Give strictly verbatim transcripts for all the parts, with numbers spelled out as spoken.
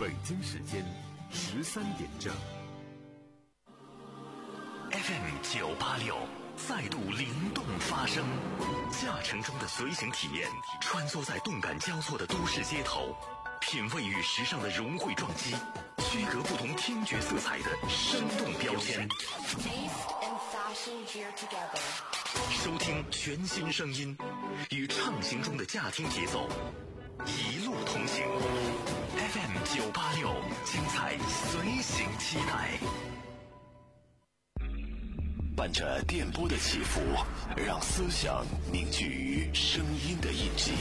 北京时间十三点整。 F M 九八六再度灵动发声，驾乘中的随行体验，穿梭在动感交错的都市街头，品味与时尚的融汇撞击，区隔不同听觉色彩的生动标签。收听全新声音，与畅行中的驾听节奏，一路同行。F M 九八六，精彩随行期待。伴着电波的起伏，让思想凝聚于声音的印记，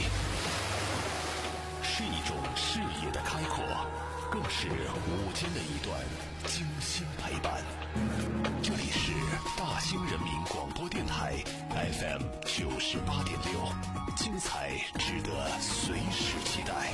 是一种视野的开阔，更是午间的一段精心陪伴。这里是大兴人民广播电台 F M 九十八点六，精彩值得随时期待。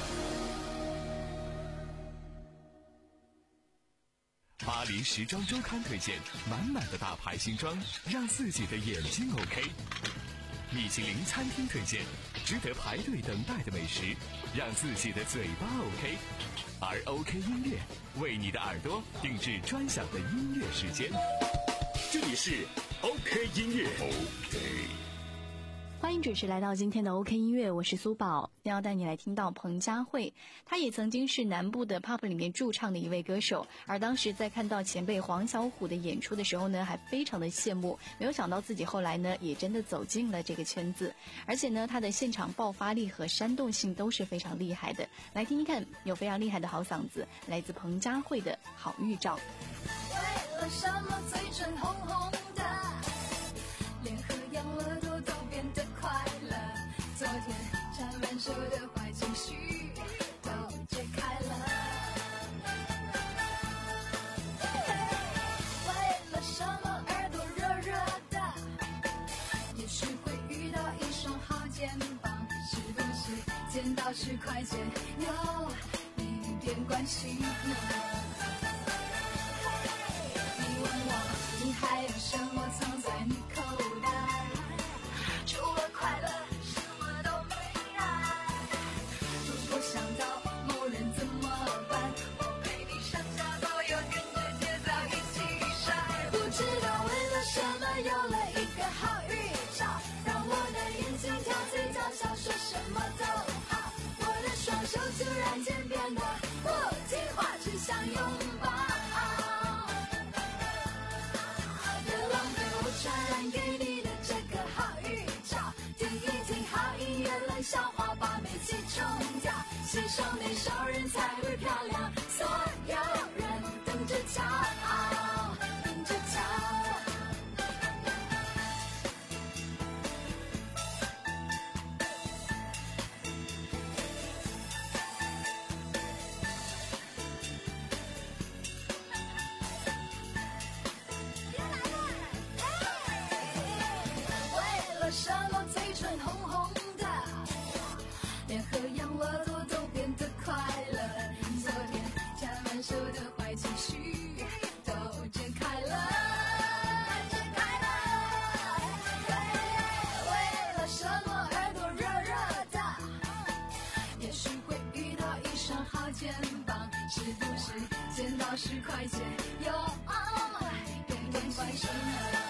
巴黎时装周刊推荐满满的大牌新装，让自己的眼睛 OK。米其林餐厅推荐值得排队等待的美食，让自己的嘴巴 OK。而 OK 音乐为你的耳朵定制专享的音乐时间。这里是 OK 音乐 OK。 欢迎准时来到今天的 OK 音乐，我是苏宝，要带你来听到彭佳慧。她也曾经是南部的 pop 里面驻唱的一位歌手，而当时在看到前辈黄小琥的演出的时候呢，还非常的羡慕，没有想到自己后来呢也真的走进了这个圈子，而且呢她的现场爆发力和煽动性都是非常厉害的。来听听看，有非常厉害的好嗓子，来自彭佳慧的好预兆。 为了什么嘴唇红红的，脸和眼耳朵都变得快乐，昨天缠满手的坏情绪都解开了。为了什么耳朵热热的，也许会遇到一双好肩膀，是不是见到十块钱有一点关系呢？你问我你还有什么藏在你口袋，除了快乐什么都没爱。如果想到某人怎么办，我陪你上下左右跟着节奏一起甩。不知道为了什么有了一个好预兆，让我的眼睛跳嘴角笑，说什么都好。我的双手突然间变得不听话，只想拥抱。传染给你的这个好预兆，听一听好音乐，冷笑话把美气冲掉，携手没手人才会漂亮，所有人等着瞧，等着瞧。什么嘴唇红红的，脸和眼耳朵都变得快乐，昨天缠满手的坏情绪都解开了，解开了。为了什么耳朵热热的，也许会遇到一双好肩膀，是不是见到十块钱有一点关系呢？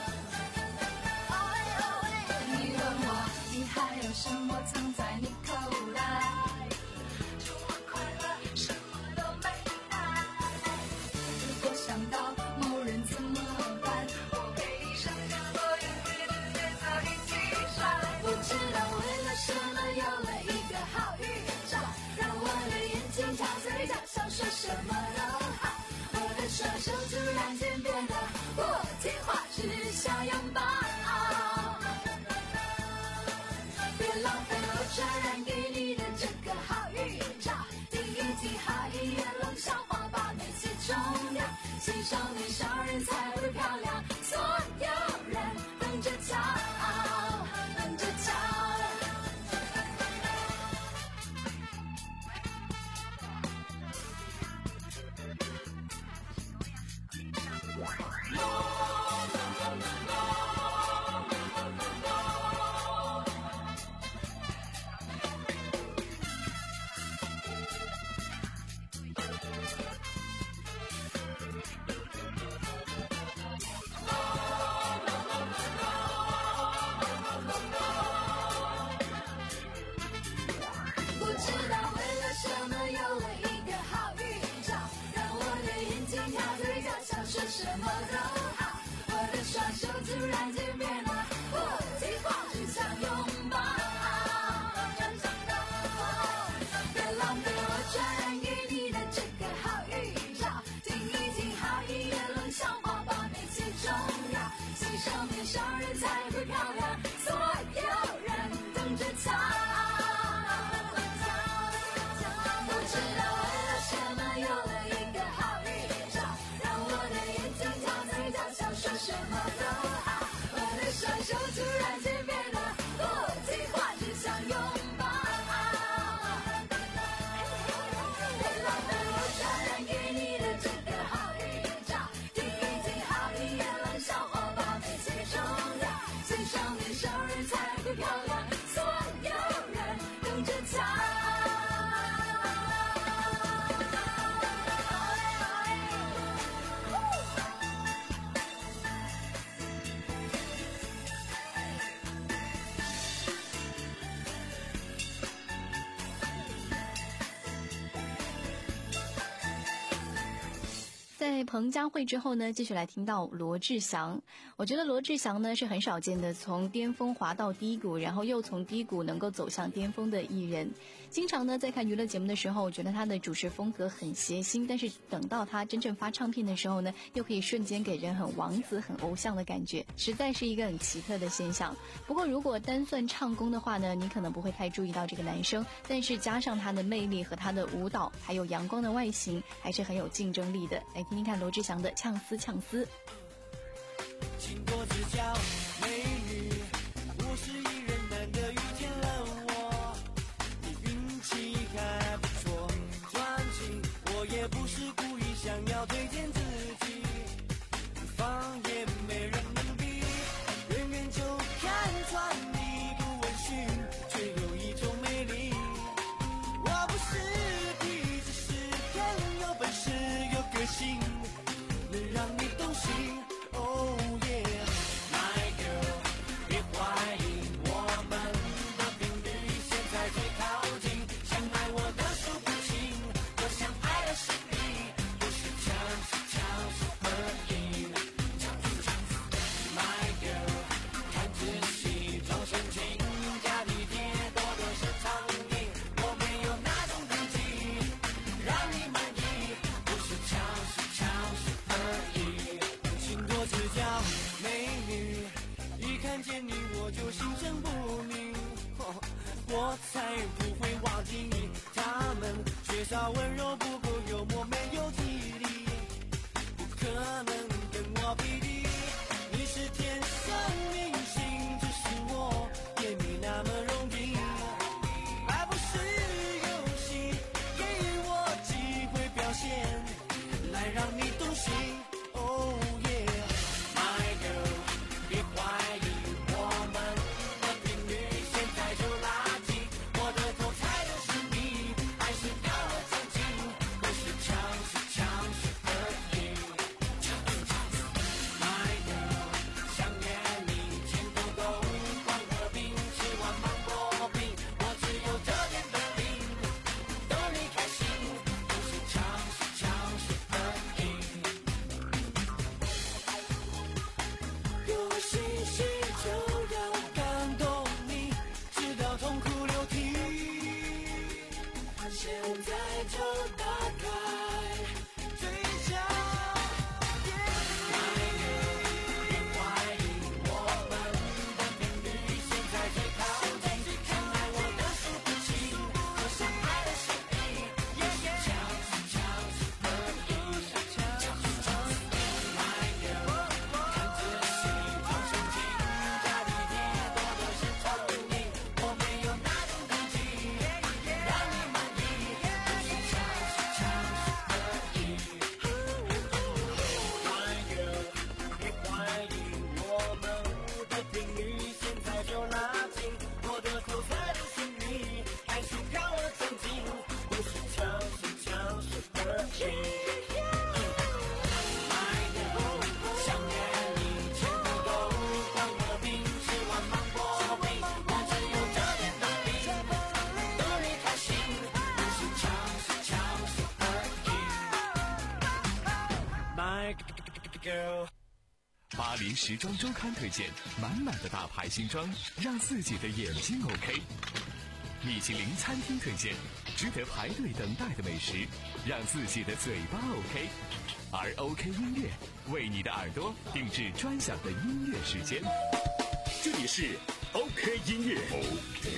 你还有什么藏在你口袋，除了快乐什么都没爱。如果想到某人怎么办，我陪你上下左右跟着节奏一起甩。不知道为了什么有了一个好预兆，让我的眼睛跳嘴角笑，说什么都好。我的双手突然间变得不听话，只想拥抱。浪费我传染给你的这个好预兆，听一听好音乐，冷笑话把美气冲掉，欣赏美少人才会漂亮，所有人等着瞧，等着瞧。 在彭佳慧之后呢，继续来听到罗志祥。我觉得罗志祥呢是很少见的从巅峰滑到低谷，然后又从低谷能够走向巅峰的艺人。经常呢在看娱乐节目的时候，我觉得他的主持风格很谐星，但是等到他真正发唱片的时候呢，又可以瞬间给人很王子很偶像的感觉，实在是一个很奇特的现象。不过如果单算唱功的话呢，你可能不会太注意到这个男生，但是加上他的魅力和他的舞蹈还有阳光的外形，还是很有竞争力的。来听听看罗志祥的呛丝呛丝。 请多指教美女，我是艺人，难得遇见了我，你运气还不错，专情，我也不是故意想要推荐自己，方也没人能比，远远就看穿你不温驯，却有一种魅力。我不是皮，只是很有本事，有个性，能让你动心。Oh yeah, my girl， 别怀疑，我们的频率现在最靠近，想爱我的数不清，我想爱的是你，不是强是强是合影，强是强是 my girl， 看仔细装深情，加体贴，多的是苍蝇，我没有那种等级，让你满意，不是强是强是合影，请多指教美女，一看见你我就心生不宁，哦，我才不会忘记你，他们缺少温柔，不够幽默，没有体力，不可能跟我比比，你是天生明星，只是我也没那么容易，爱不是游戏，给我机会表现，来让你动心。Oh yeah, my girl， 别怀疑，我们的频率现在就拉近，我的头猜的是你，还是高了奖金，不是强是强是合影，强是强是 my girl， 想念你，钱不够换个饼，吃碗芒果饼，我只有这点本领，逗你开心，不是强是强是合影。有信息就要感动你，直到痛哭流涕，现在就打开嘴角。别怀疑，我们的频率现在最靠近，看爱我的数不清，我想爱的是你，不是强是强是合影，强是强是 my girl， 看仔细装深情，加体贴，多的是苍蝇，我没有那种等级，让你满意，不是强是强是合影。My girl， 别怀疑，我们的频率现在就拉近，我的口才都是你，还是高了奖金，不是强是强是合影。My girl， 想念你，钱不够换个饼，吃碗芒果饼，我只有这点本领，逗你开心，不是强是强是合影。My girl。 巴黎时装周刊推荐满满的大牌新装，让自己的眼睛 OK。米其林餐厅推荐值得排队等待的美食，让自己的嘴巴 OK。而 OK 音乐为你的耳朵定制专享的音乐时间。 这里是 OK 音乐。OK。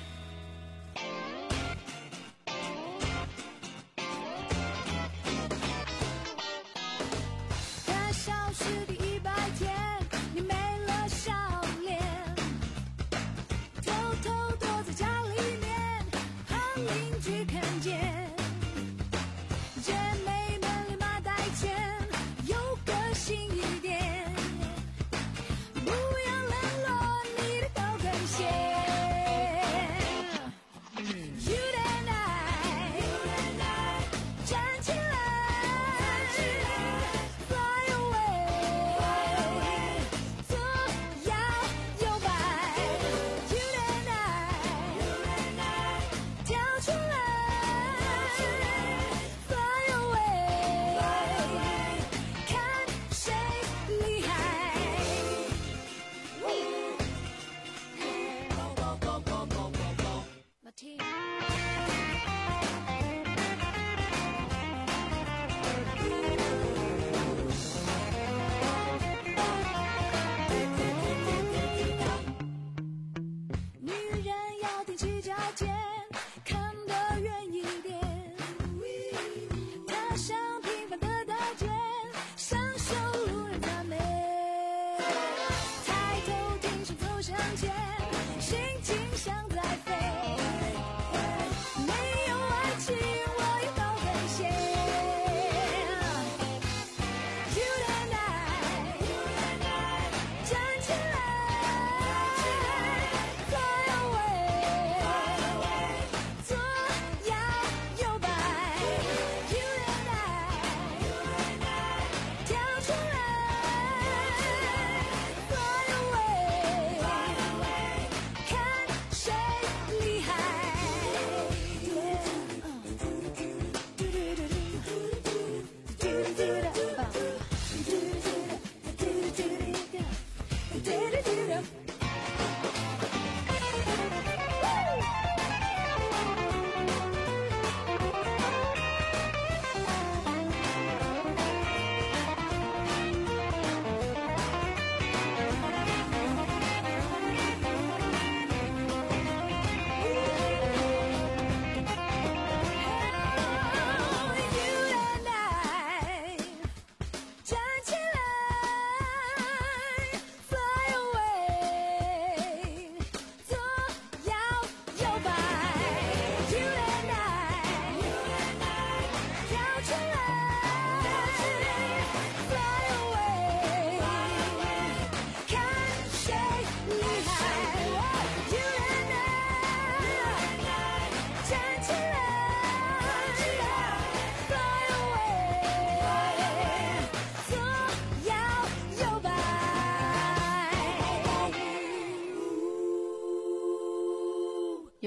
半小时第一百天，你没了笑脸，偷偷躲在家里面，怕邻居看见。姐妹们立马带钱，有个性一点，不要冷落你的高跟鞋。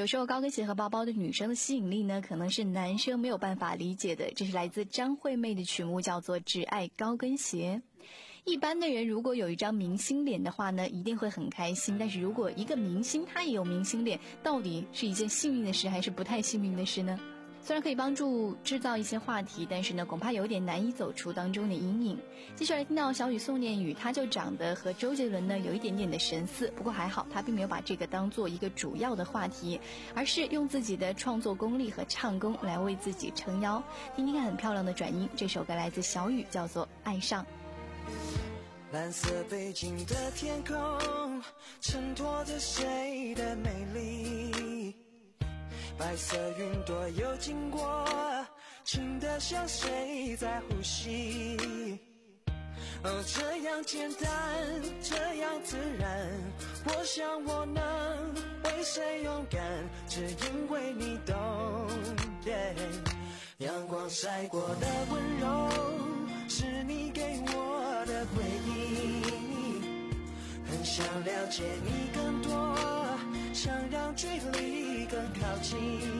有时候高跟鞋和包包对女生的吸引力呢，可能是男生没有办法理解的。这是来自张惠妹的曲目，叫做《只爱高跟鞋》。一般的人如果有一张明星脸的话呢，一定会很开心。但是如果一个明星他也有明星脸，到底是一件幸运的事还是不太幸运的事呢？虽然可以帮助制造一些话题，但是呢，恐怕有点难以走出当中的阴影。接下来听到小雨送念语，他就长得和周杰伦呢有一点点的神似，不过还好，他并没有把这个当做一个主要的话题，而是用自己的创作功力和唱功来为自己撑腰。听听看很漂亮的转音，这首歌来自小雨，叫做《爱上》。 蓝色背景的天空衬托着谁的美丽，白色云朵又经过，轻得像谁在呼吸。哦，这样简单，这样自然，我想我能为谁勇敢，只因为你懂。yeah. 阳光晒过的温柔，是你给我的回忆，很想了解你更多，想让距离更靠近。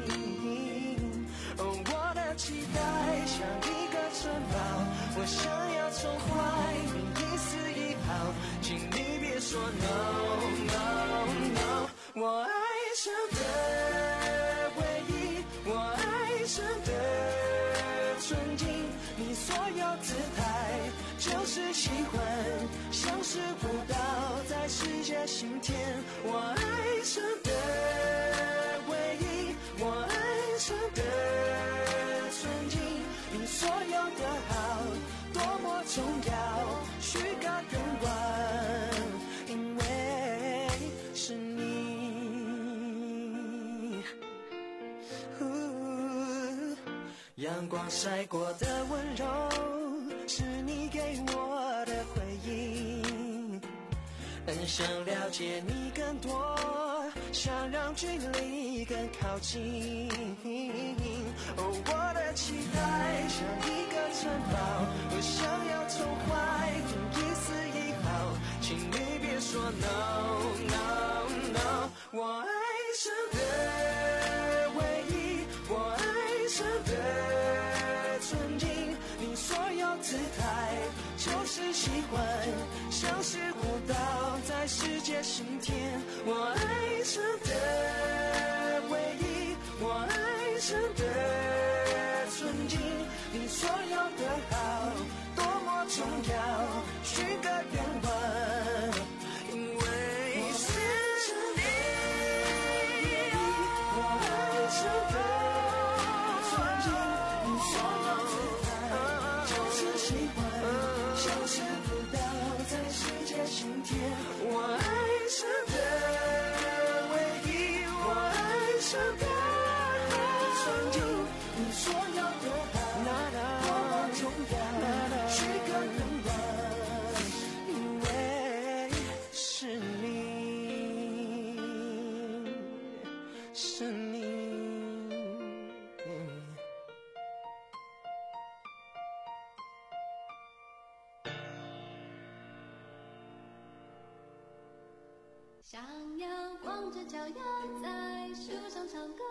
哦，我的期待像一个城堡，我想要宠坏你一丝一毫，请你别说 no no no。 我爱上的回忆，我爱上的纯净，你所有姿态就是喜欢，像是舞蹈在世界心田。我爱上的回忆，我爱上的纯净，你所有的好多么重要，许个愿望，因为是你。阳光晒过的温柔，是你给我的回应，很想了解你更多，想让距离更靠近。哦，我的期待像一个城堡，我想要宠坏你一丝一毫，请你别说 no no no。 我爱上的回忆，我爱上的纯净，你所有姿态就是喜欢，像是舞蹈在世界心田。我爱上的回忆，我爱上的纯净，你所有的好多么重要，许个愿望，因为是你。我爱上的纯净，你所有姿态就是喜欢，像是舞蹈在世界心田。我爱上的回忆，我爱上的纯净，你所有的好多么重要，许个愿望，因为是你，是你。 想要光着脚丫在树上唱歌，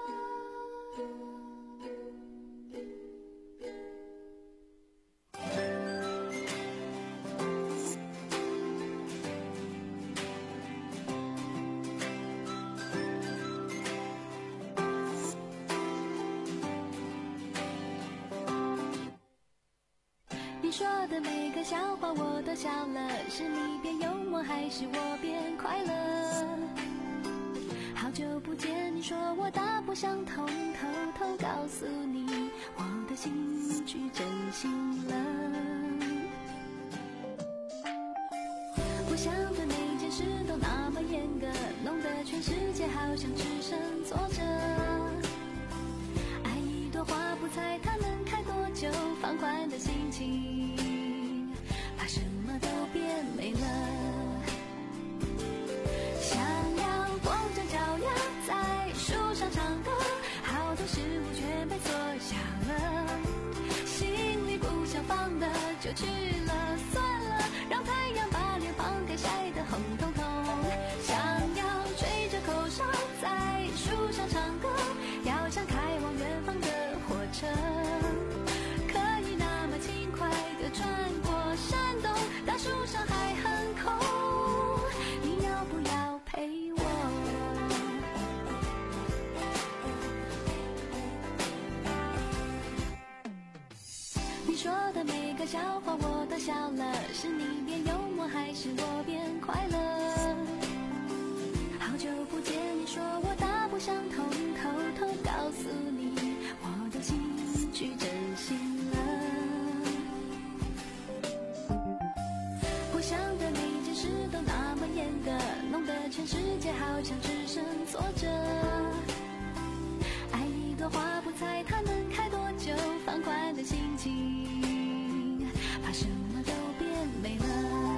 你说的每个笑话我都笑了，是你变幽默还是我变快乐？好久不见，你说我大不相同，偷偷告诉你我的心去真心了。我想的每件事都那么严格，弄得全世界好像只剩坐着。爱一朵花不猜它能开多久，放宽的心情怕什么都变没了。想要光着脚丫在树上唱歌，好多事物全被缩小了，心里不想放的就去了，算了，让太阳把脸庞给晒得红彤彤。想要吹着口哨在树上唱说的每个笑话我都笑了，是你变幽默还是我变快乐？好久不见，你说我大不相同，偷偷告诉你，我的心去真心了。不想的每件事都那么严格，弄得全世界好像只剩挫折。爱一朵花不猜它能开多久，放宽的心情，怕什么都变美了。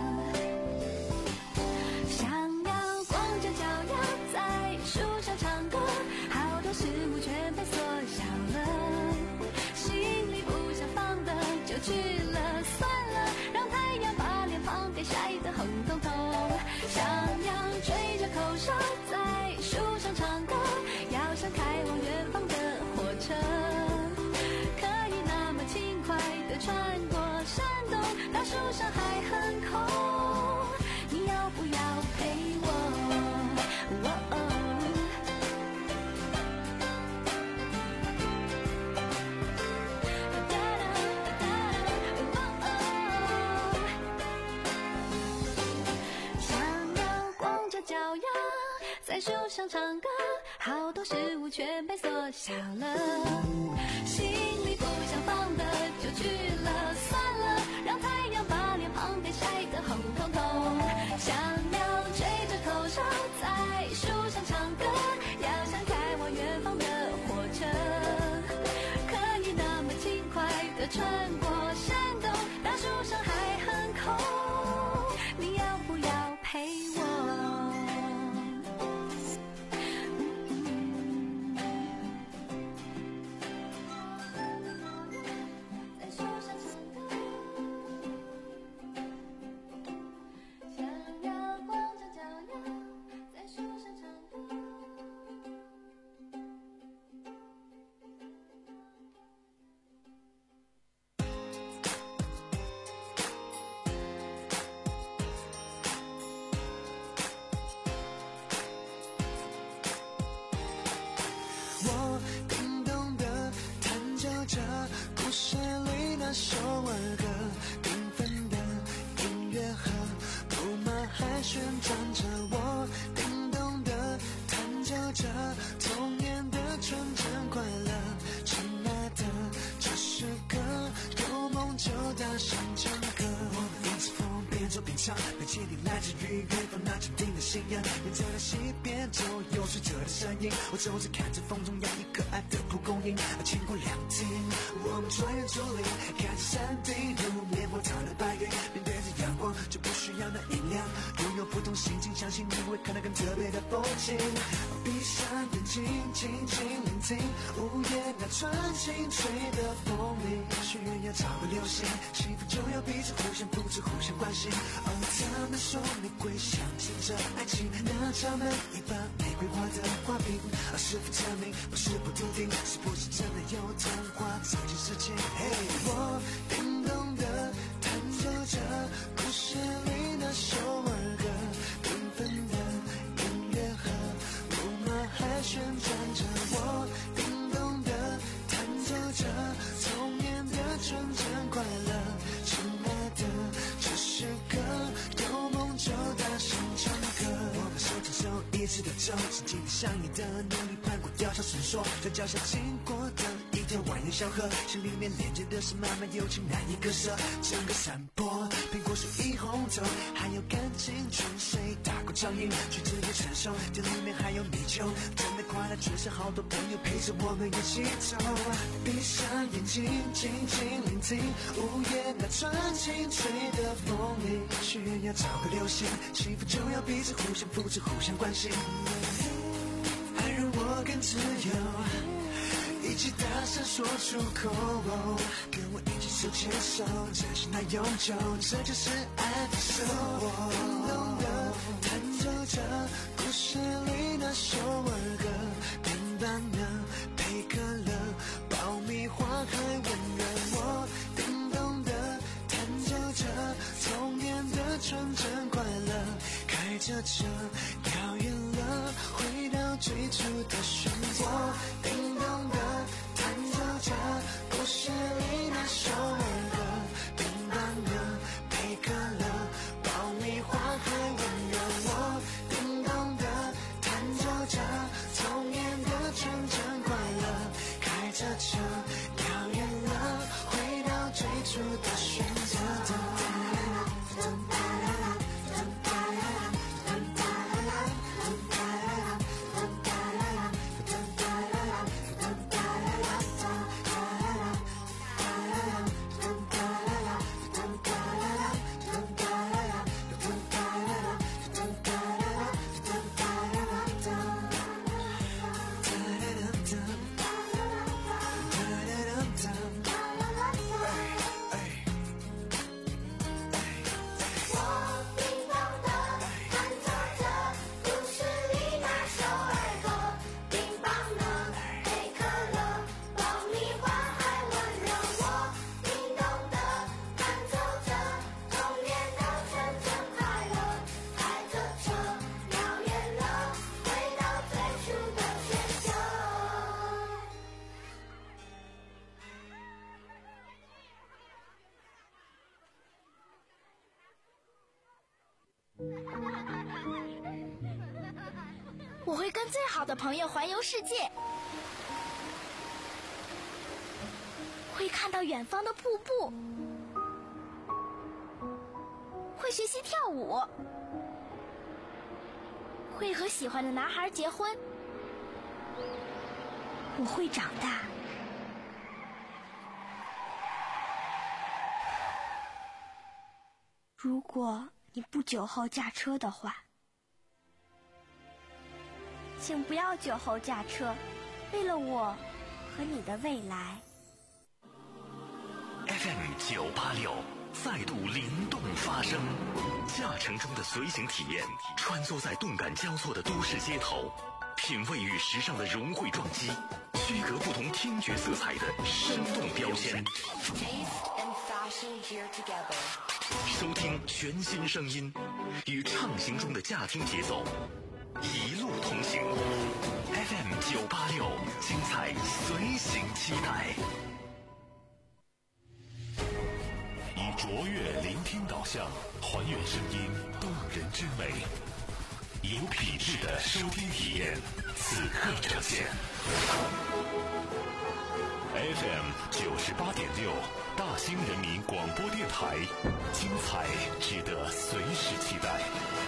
想要光着脚丫在树上唱歌，好多事物全被缩小了，心里不想放的就去了，算了，让太阳把脸庞给晒得红彤彤。想要吹着口哨在树上唱歌，要像开往远方的火车，可以那么轻快地穿过山洞，大树上还很空，你要不要陪我？哦哦哒哒哒哒哦哦想要光着脚丫在树上唱歌，好多事物全被缩小了，心里不想放的就去了，算了，让太阳把脸庞给晒得红彤彤。想要吹着口哨在树上唱歌，要像开往远方的火车，可以那么轻快地穿过山洞，大树上还很空，你要不要陪我？在树上唱歌，想要光着脚丫在树上唱歌。 我叮咚地弹奏着故事里那首儿歌，缤纷的音乐和布马还旋转着，我叮咚地弹奏着童年的纯真快乐。亲爱的，这是歌，有梦就大声唱歌。我们迎着风边走边唱，那坚定来自于远方那坚定的信仰。沿着那西边走，有水车的身影，我走着看着风中洋溢可爱的蒲公英。经过两天，我们穿越竹林，看着山顶如棉花糖的白云，面对着阳光就不需要那音量，拥有不同心情，相信你会看到更特别的风景。闭上眼睛，静静聆听午夜那纯净吹的风铃，许愿要找个流星，幸福就要彼此互相扶持，互相关心。哦，他们说玫瑰象征着爱情，那插满一把玫瑰花的花瓶，而是否证明不是不笃定，是不是真的有童话这件事情？嘿，我叮咚的弹奏着故事里那首儿歌，缤纷的音乐和木马还旋转着，我叮咚的弹奏着童年的纯真快乐。亲爱的，这是歌，有梦就大声唱歌。我们手牵手一直的走，是今天相遇的努力攀过吊桥绳索，在脚下经过的一条蜿蜒小河，心里面连接的是满满友情难以割舍。整个山坡苹果树一红透，还有感情泉水打过苍蝇，橘子也成熟，这里面还有米酒，真的快乐就是好多朋友陪着我们一起走。闭上眼睛，静静聆听午夜那纯净吹的风铃，许愿要找个流星，幸福就要彼此互相扶持，互相关心。爱让我更自由，一起大声说出口，跟我一起手牵手，真心来永久，这就是爱的生活。叮咚的弹奏着故事里那首儿歌，平凡的配可乐，爆米花还温热。我叮咚的弹奏着童年的纯真快乐，开着车遥远了，回到最初的漩涡。叮咚的弹奏着故事里那首儿歌， 我会跟最好的朋友环游世界，会看到远方的瀑布，会学习跳舞，会和喜欢的男孩结婚。我会长大。如果你不酒后驾车的话，请不要酒后驾车，为了我和你的未来。 F M 九八六再度灵动发声，驾乘中的随行体验，穿梭在动感交错的都市街头，品味与时尚的融汇撞击，区隔不同听觉色彩的生动标签。收听全新声音，与畅行中的驾听节奏，一路同行。F M 九八六，精彩随行期待。以卓越聆听导向，还原声音动人之美，有品质的收听体验，此刻呈现。F M 九十八点六，大兴人民广播电台，精彩值得随时期待。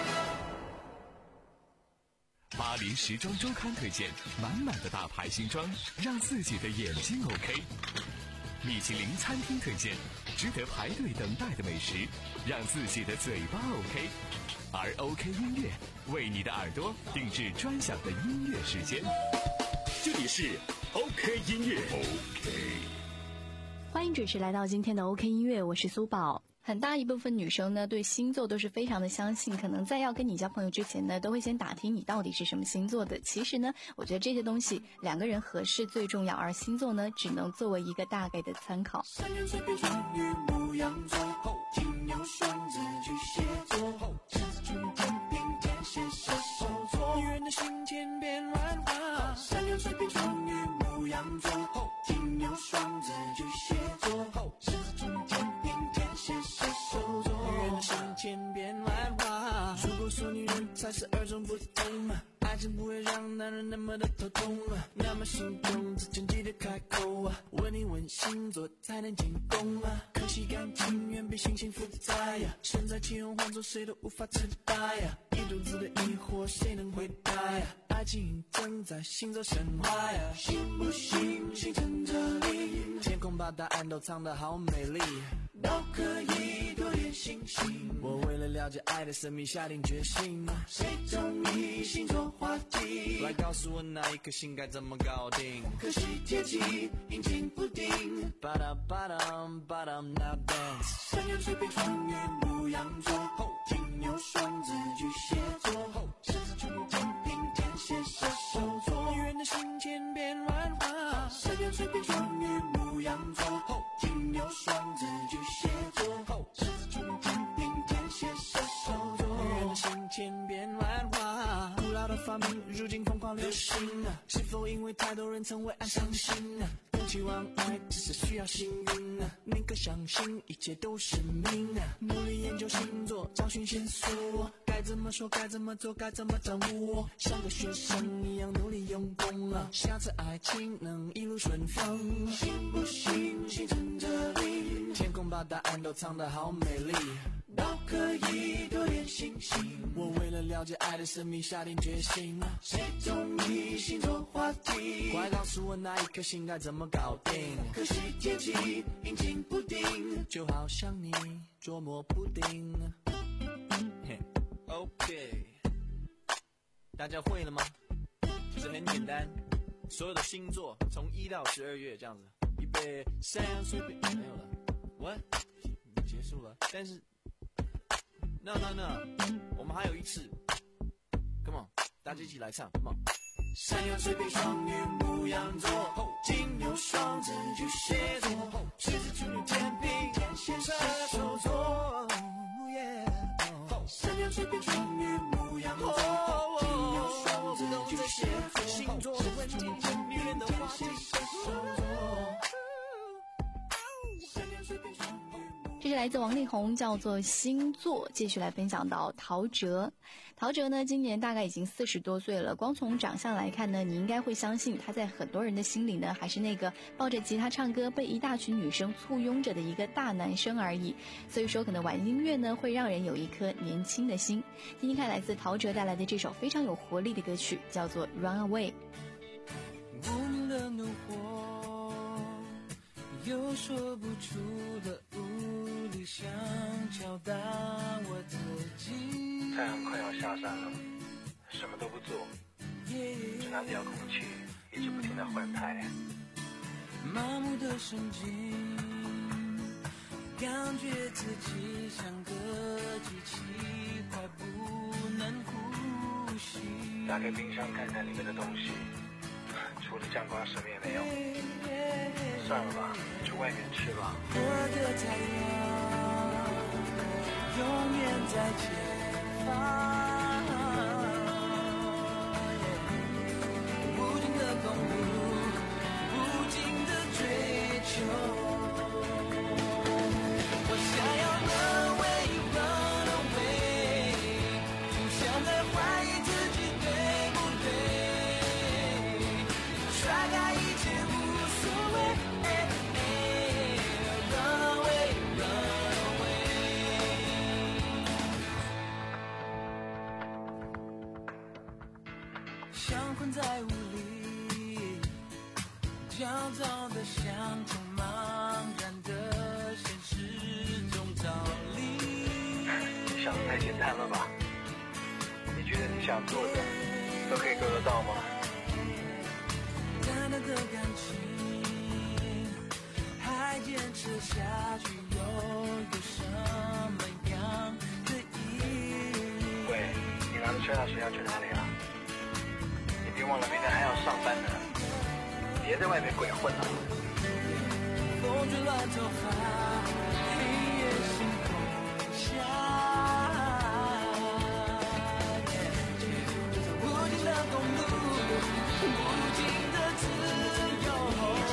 巴黎时装周刊推荐，满满的大牌新装，让自己的眼睛 OK。米其林餐厅推荐，值得排队等待的美食，让自己的嘴巴 OK。而 OK 音乐为你的耳朵定制专享的音乐时间。 这里是 OK 音乐。OK， 欢迎准时来到今天的 OK 音乐，我是苏宝。很大一部分女生呢，对星座都是非常的相信，可能在要跟你交朋友之前呢，都会先打听你到底是什么星座的。其实呢，我觉得这些东西两个人合适最重要，而星座呢，只能作为一个大概的参考。 三月水瓶双鱼牧羊座，金牛双子巨蟹座，狮子处女天平天蝎射手座，女人的心千变万化。三月水瓶双鱼牧羊座，金牛双子巨蟹座，狮子处女天平天蝎射手座，女人的心千变万化。如果说女人才是二种不同，爱情不会让男人那么的头痛，那么心动之前记得开口啊，问一问星座才能进攻啊。可惜感情远比星星复杂呀，身在其中换做谁都无法承担呀，一肚子的疑惑谁能回答呀？爱情正在行走神话呀，信不信星辰这里，天空把答案都藏得好美丽，都可以多点星星。我为了了解爱的神秘下定决心，谁中意星座话题，来告诉我那一颗星该怎么搞定。可惜天气阴晴不定，巴达巴达巴达 now dance。三月水瓶双鱼牧羊座，金牛双子巨蟹座，狮子处女天平天蝎射手座，女人的心千变万化。三月水瓶双鱼牧羊座，金牛双子巨蟹座，狮子处女天平天蝎射手座，女人的心千变万化。古老的发明如今疯狂流行，是否因为太多人曾为爱伤心？不期望爱只是需要幸运，宁可相信一切都是命。努力研究星座，找寻线索，该怎么说，该怎么做，该怎么掌握，像个学生一样努力用功啊，下次爱情能一路顺风。信不信星辰这里，天空把答案都藏得好美丽，都可以多点星星。我为了了解爱的神秘下定决心，谁中意星座话题，快告诉我那一颗星该怎么搞定。可惜天气阴晴不定，就好像你捉摸不定。OK， 大家会了吗？其实很简单，所有的星座从一到十二月这样子，预备山羊水瓶没有了 ，What 结束了，但是 No No No， 我们还有一次 ，Come on， 大家一起来唱 ，Come on。山羊水瓶双鱼牧羊座，金牛双子巨蟹座，狮子处女天平天蝎射手座。山羊水瓶双鱼牧羊座，金牛双子巨蟹座，星座的问题，女人的话题，射手座。山羊水瓶双鱼。 这是来自王力宏，叫做星座。继续来分享到陶喆。陶喆呢，今年大概已经四十多岁了，光从长相来看呢，你应该会相信他在很多人的心里呢，还是那个抱着吉他唱歌被一大群女生簇拥着的一个大男生而已。所以说可能玩音乐呢，会让人有一颗年轻的心。听听看来自陶喆带来的这首非常有活力的歌曲，叫做 Run Away。 无名的怒火又说不出的无力，想敲打我自己。 太阳快要下山了，什么都不做，只拿遥控器一直不停地换台。 麻木的神经，感觉自己像个机器，快不能呼吸。 打开冰箱看看里面的东西，除了酱瓜什么也没有。算了吧，去外面吃吧。 我的太阳永远在前方，无尽的公路，无尽的追求。我想要 run away run away， 就像在怀疑自己对不对，甩开一切无所谓。像困在雾里，焦躁的像从茫然的现实中逃离。 你想的太简单了吧？你觉得你想做的都可以做得到吗？ 淡淡的感情还坚持下去，又有什么样的意义？ 喂，你拿着吹蜡水要去哪里啊？别忘了明天还要上班呢，别在外面鬼混了。 风吹乱头发，黑夜星空下，无尽的公路，无尽的自由。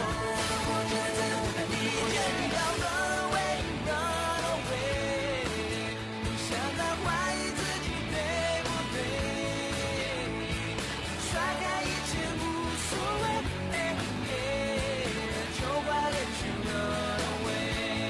你也要 run away run away， 不想再怀疑自己对不对，甩开一切无所谓，就快 let you run away。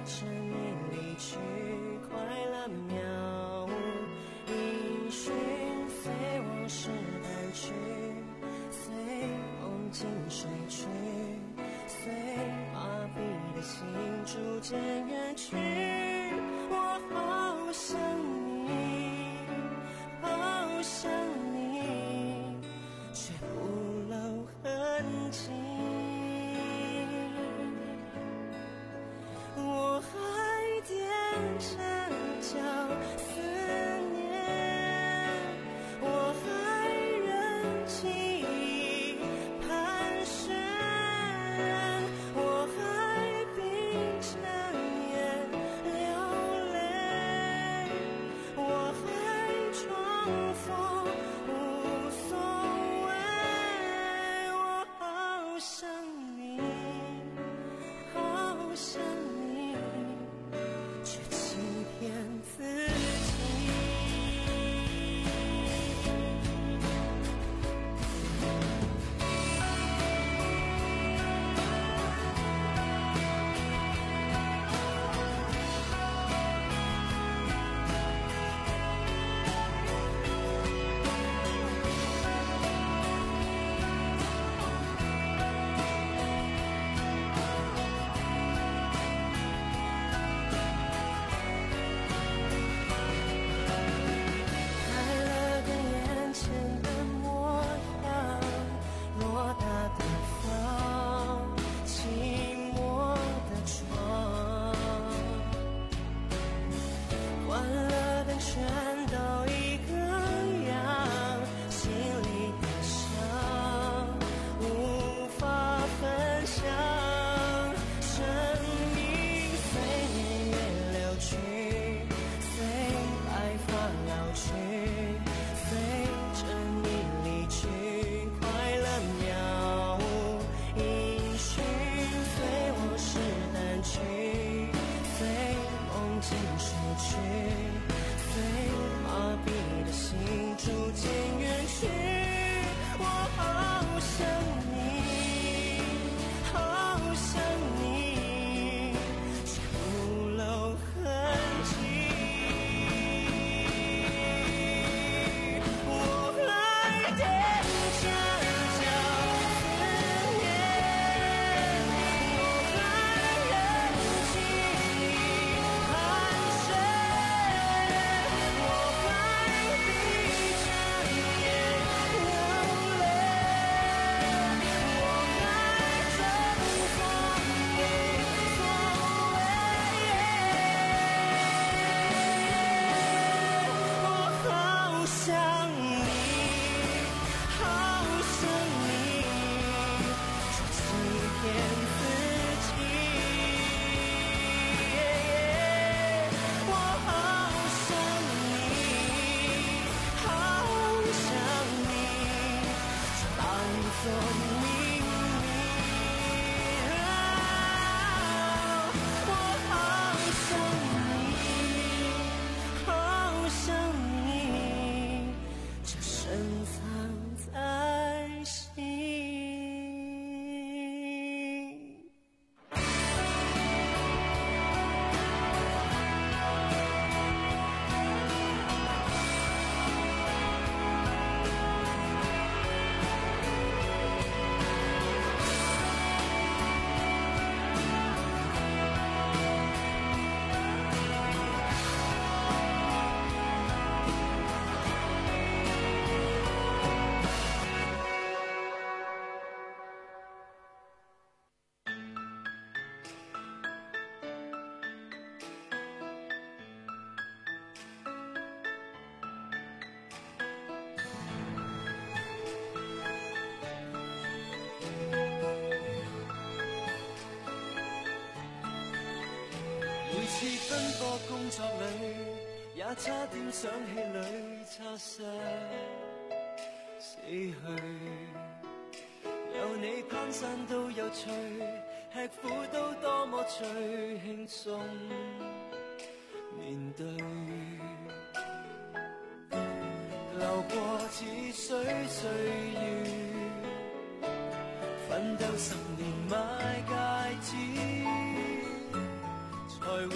着你离去，快乐渺无音讯，随往事淡去，随梦境睡去，随麻痹的心逐渐远去。我好想你，好想你，却不露痕迹。我还踮着脚思念，我还忍记忆盘旋，我还闭着眼流泪，我还装作无所谓。我好想你，好想你，却欺骗自己。快乐跟眼前的模样，偌大的房，寂寞的床，欢乐跟全都一个样，心里的伤无法分享。生命随年月流去，随白发老去，随着你离去，快乐渺无音讯，随往事淡去，随梦境睡去，随麻痹的心逐渐远去。我好想你，好想你，却不露痕迹。我还踮着脚思念，我还忍记忆盘旋，我还闭着眼流泪，我还装作无所谓。我好想你，好想你，却欺骗自己。我好想你，好想你，却当作秘密。我好想你，好想你，就深藏在心。每次奔波工作里，也差點想氣裏擦失死去。有你攀山都有趣，吃苦都多麼趣，輕鬆面對。流過似水歲月，奮鬥十年買戒指，才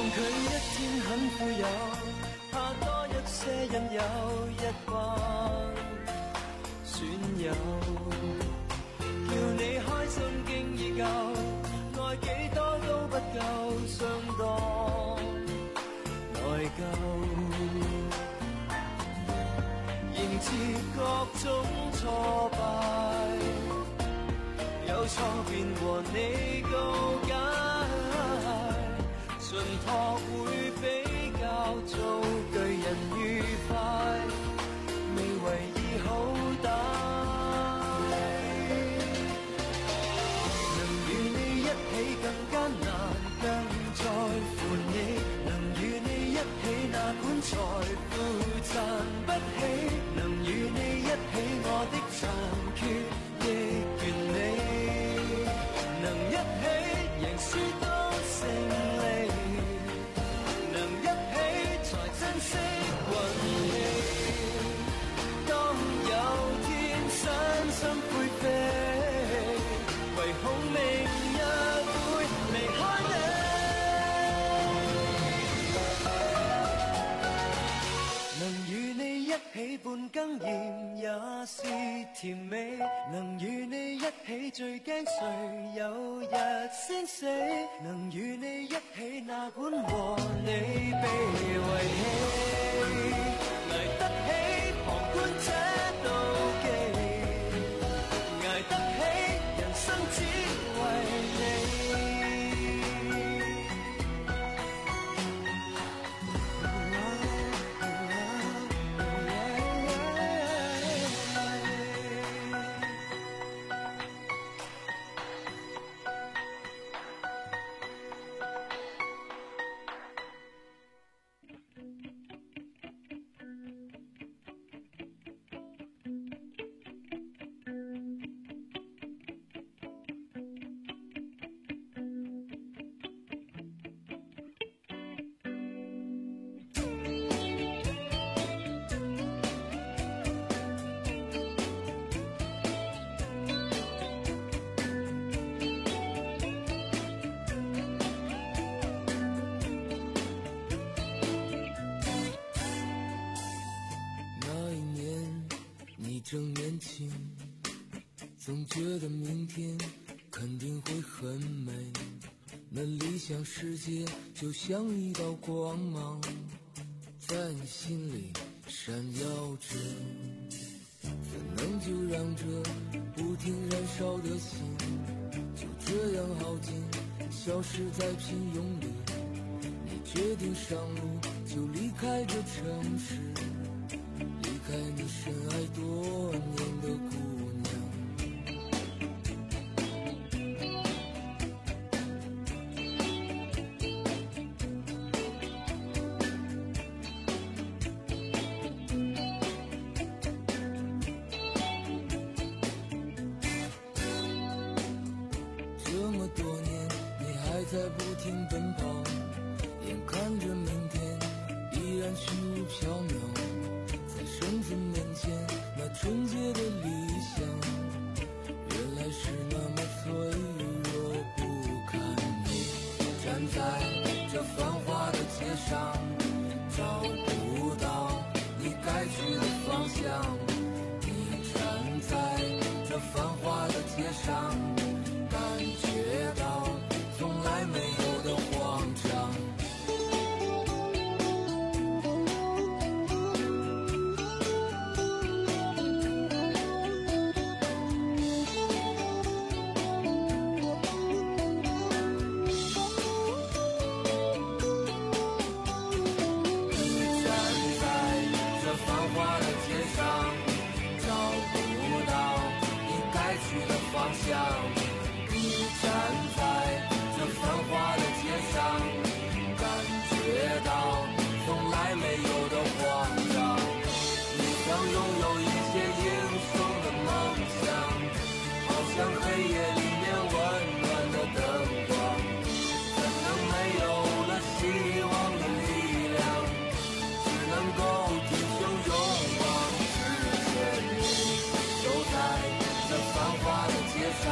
佢一天很富有，怕多一些引誘，一班損友，叫你開心經已夠，愛幾多都不夠，相當內疚，迎接各種挫敗，有錯便和你告解，信託會比較做巨人愉快，未為意好歹，能與你一起更艱難，更在乎你，能與你一起哪管財富賺不起，能與你一起我的殘缺亦完美，能一起贏輸都勝利，能一起才珍惜運氣，當有天身心灰飛，唯恐明日會離開你，能與你一起半更鹽也是甜美，能與你一起最驚誰有日先死，能與你一起哪管和你被遺棄，捱得起旁觀者妒忌，捱得起人生只為你。正年轻，总觉得明天肯定会很美，那理想世界就像一道光芒，在你心里闪耀着，怎能就让这不停燃烧的心就这样耗尽，消失在平庸里，你决定上路就离开这城市，离开你深爱多年的姑娘，这么多年你还在不停奔跑，眼看着明天依然虚无缥缈，生死面前那纯洁的理想，原来是那么脆弱不堪。你站在这繁华的街上，找不到你该去的方向，你站在这繁华的街上，感觉到从来没有的慌张，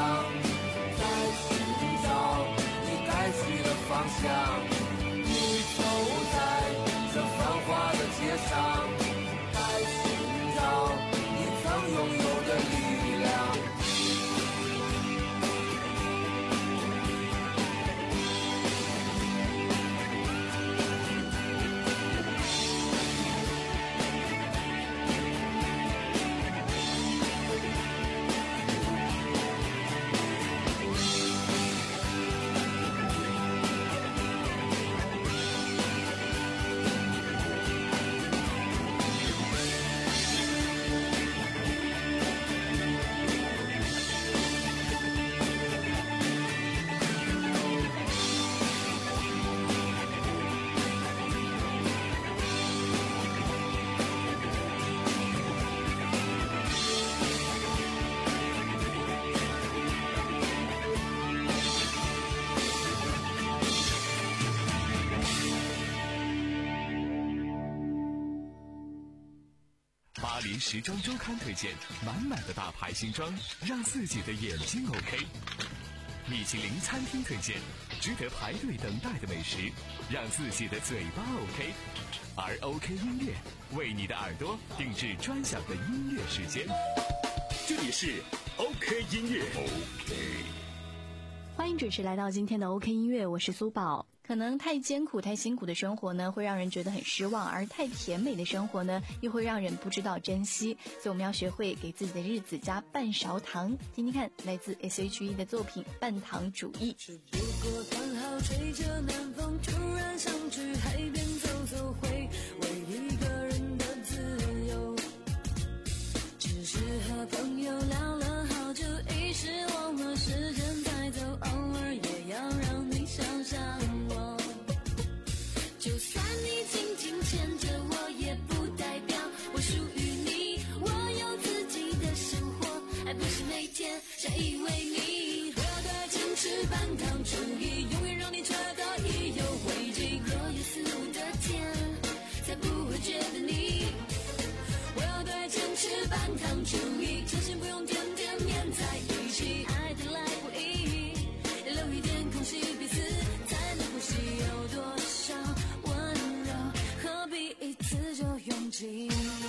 在寻找你该去的方向，你巴黎时装周刊推荐满满的大牌新装，让自己的眼睛 OK。米其林餐厅推荐值得排队等待的美食，让自己的嘴巴 OK。而 OK 音乐为你的耳朵定制专享的音乐时间。 这里是 OK 音乐。OK， 欢迎准时来到今天的 OK 音乐，我是苏宝。可能太艰苦太辛苦的生活呢会让人觉得很失望，而太甜美的生活呢又会让人不知道珍惜，所以我们要学会给自己的日子加半勺糖。听听看来自 S H E 的作品《半糖主义》。 只不过刚好吹着南风，突然想去海边走走，回味一个人的自由。只是和朋友聊了好久，一时忘了时间在走，偶尔也要让你想想我。就算你紧紧牵着我，也不代表我属于你。我有自己的生活，还不是每天想依偎你。我要对坚持半糖主义，永远让你觉得意犹未尽。若有似无的甜，才不会觉得腻。我要对坚持半糖主义，真心不用天天黏在一起，爱的来不易，留一点空隙，彼此才能呼吸。有多少温柔，何必一次就用尽？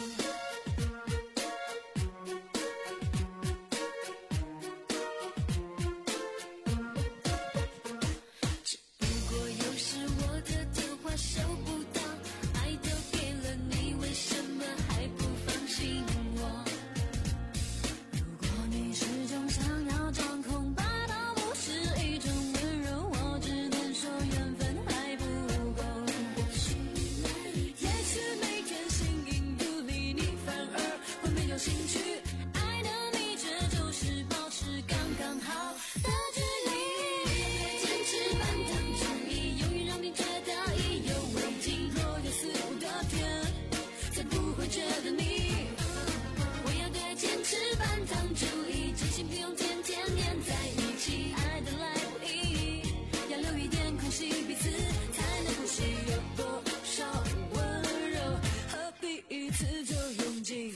只不过有时我的电话收不到，爱都给了你，为什么还不放心我？如果你始终想要掌控，霸道不是一种温柔，我只能说缘分还不够。也许每天形影不离，你反而会没有兴趣。爱的你，这就是保持刚刚好的距离。坚持半糖主义，永远让你觉得意犹未尽。若有似无的甜，才不会觉得腻。我要对坚持半糖主义，真心不用天天黏在一起，爱的来不易，要留一点空隙，彼此才能呼吸。有多少温柔，何必一次就用尽？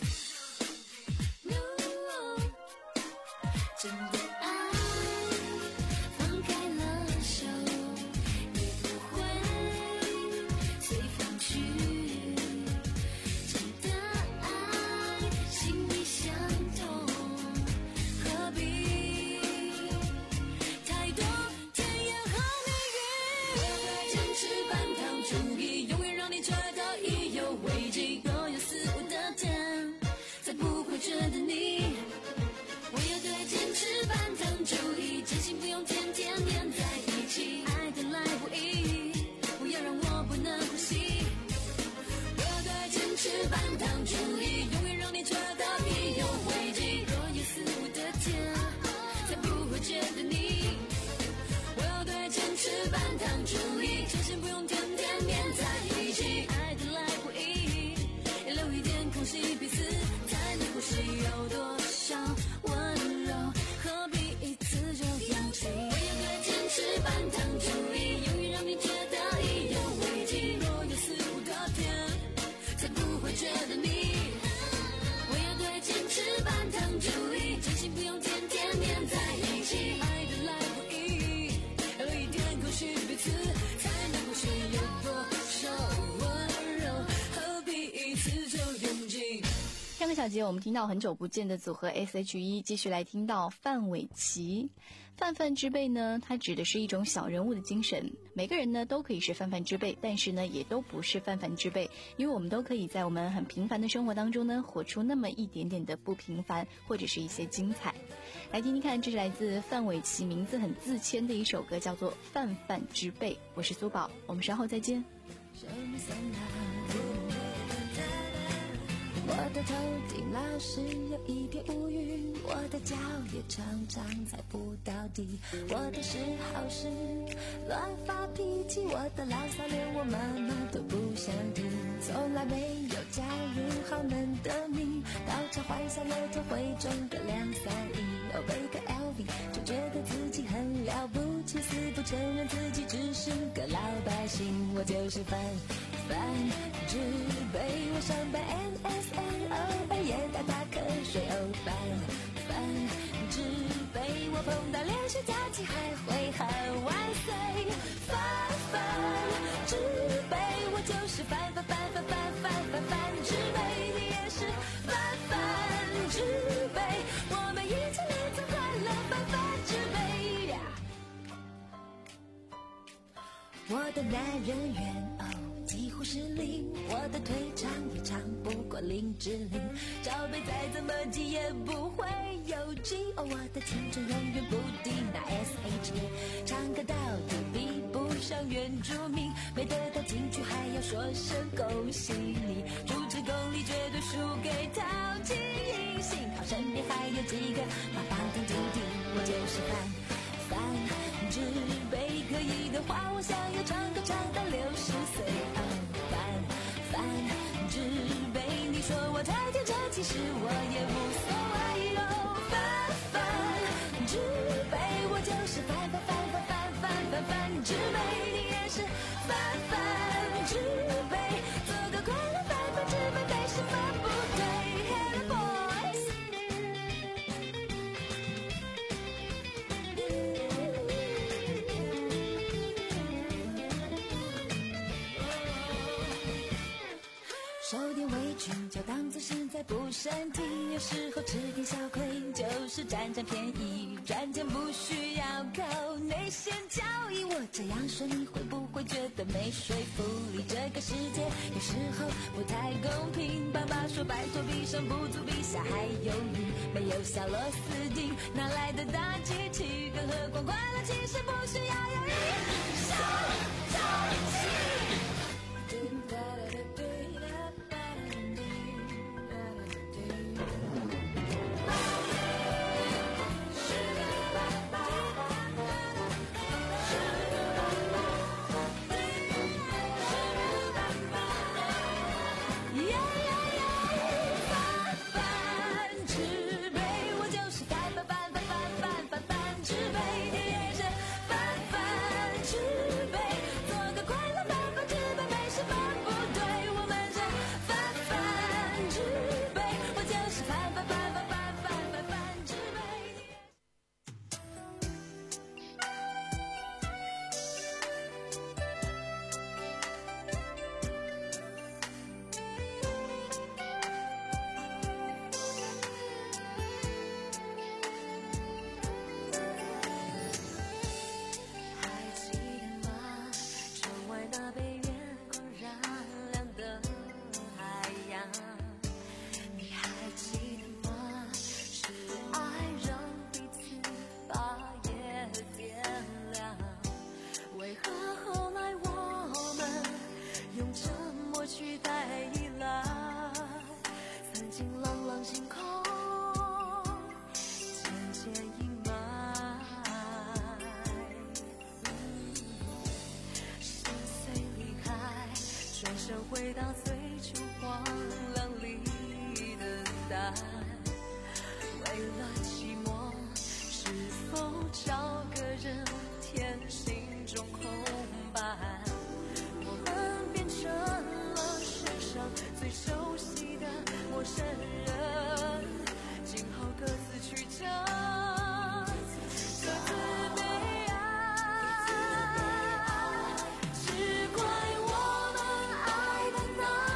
No， 真的爱放开了手，也不会随风去。真的爱心里相通，何必太多甜言和蜜语？我要对坚持半糖主义，永远让你觉得意犹未尽。若有似无的甜，才不会觉得腻。我要对坚持半糖主义，真心不用天天黏在一起，爱的来不易，不要让我不能呼吸。我要对坚持半糖主义，永远让你觉得意犹未尽。若有似无的甜，才不会觉得腻。我要对坚持半糖主义，真心不用天天黏在一起，爱的来不易，留一点空隙，彼此才能呼吸。有多少温柔，何必一次就用尽？我要对坚持半糖主义，永远让你觉得意犹未尽。若有似无的甜，才不会觉得腻。我要对坚持半糖主义，真心不用天天黏在一起，爱的来不易，留一点空隙，彼此才能呼吸。有多少温柔，何必一次就用尽？ 上个小节我们听到很久不见的组合 S H E， 继续来听到范玮琪。泛泛之辈呢，它指的是一种小人物的精神。每个人呢都可以是泛泛之辈，但是呢也都不是泛泛之辈，因为我们都可以在我们很平凡的生活当中呢，活出那么一点点的不平凡，或者是一些精彩。来听听看，这是来自范玮琪名字很自谦的一首歌，叫做《泛泛之辈》。我是苏宝，我们稍后再见。 我的头顶老是有一片乌云，我的脚也常常踩不到地，我的嗜好是乱发脾气，我的牢骚连我妈妈都不想听，从来没有加入豪门的你，到场换下了头会中个两三亿，哦背个 L V 就觉得自己很了不气，死不承认自己只是个老百姓。我就是反反之辈，我上班 N S N O， 而夜打打瞌睡哦，反反之辈，我碰到连续假期还会喊万岁。反反之辈，我就是反反反反反反反反之辈，你也是反反之辈，我们一起来做快乐反反之辈。我的男人缘哦几乎是零，我的腿长也长不过林志玲，罩杯再怎么挤也不会有劲哦，我的青春永远不敌那 S H E， 唱歌到底比不上原住民，没得到金曲还要说声恭喜你，主持功力绝对输给陶晶莹，幸好身边还有几个把棒听听听，我就是反反之辈，可以的话我想要唱歌唱到六十岁哦，反反之辈，你说我太天真，其实我也无所谓哦，反反之辈，我就是反反反反反反反反之辈，你也是反反之辈，做个快乐反反之辈没什么不对。 Hello boys， 受点委屈就当作是在补身体，有时候吃点小亏就是占占便宜，赚钱不需要靠内线交易，我这样说你会不会觉得没说服力？这个世界有时候不太公平，爸爸说拜托比上不足，比下还有你，没有小螺丝钉哪来的大机器，更何况快乐其实不需要有一手周期。 回到最初荒凉里的淡，为了寂寞，是否找个人填心中空白？我们变成了世上最熟悉的陌生人，今后各自去找。那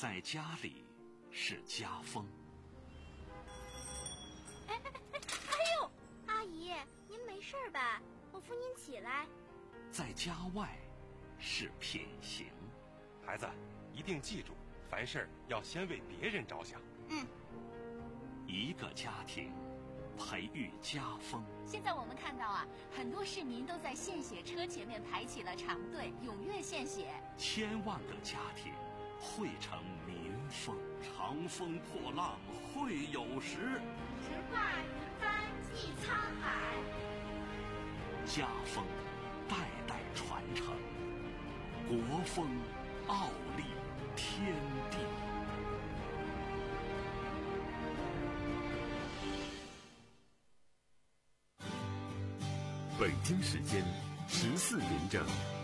在家里是家风。 哎哎哎哎呦，阿姨，您没事吧？我扶您起来。 在家外是品行。 孩子，一定记住，凡事要先为别人着想。 嗯。 一个家庭培育家风。 现在我们看到啊，很多市民都在献血车前面排起了长队，踊跃献血。 千万个家庭汇成民风。长风破浪会有时， 直挂云帆济沧海。 家风代代传承，国风傲立天地。 北京时间十四点整。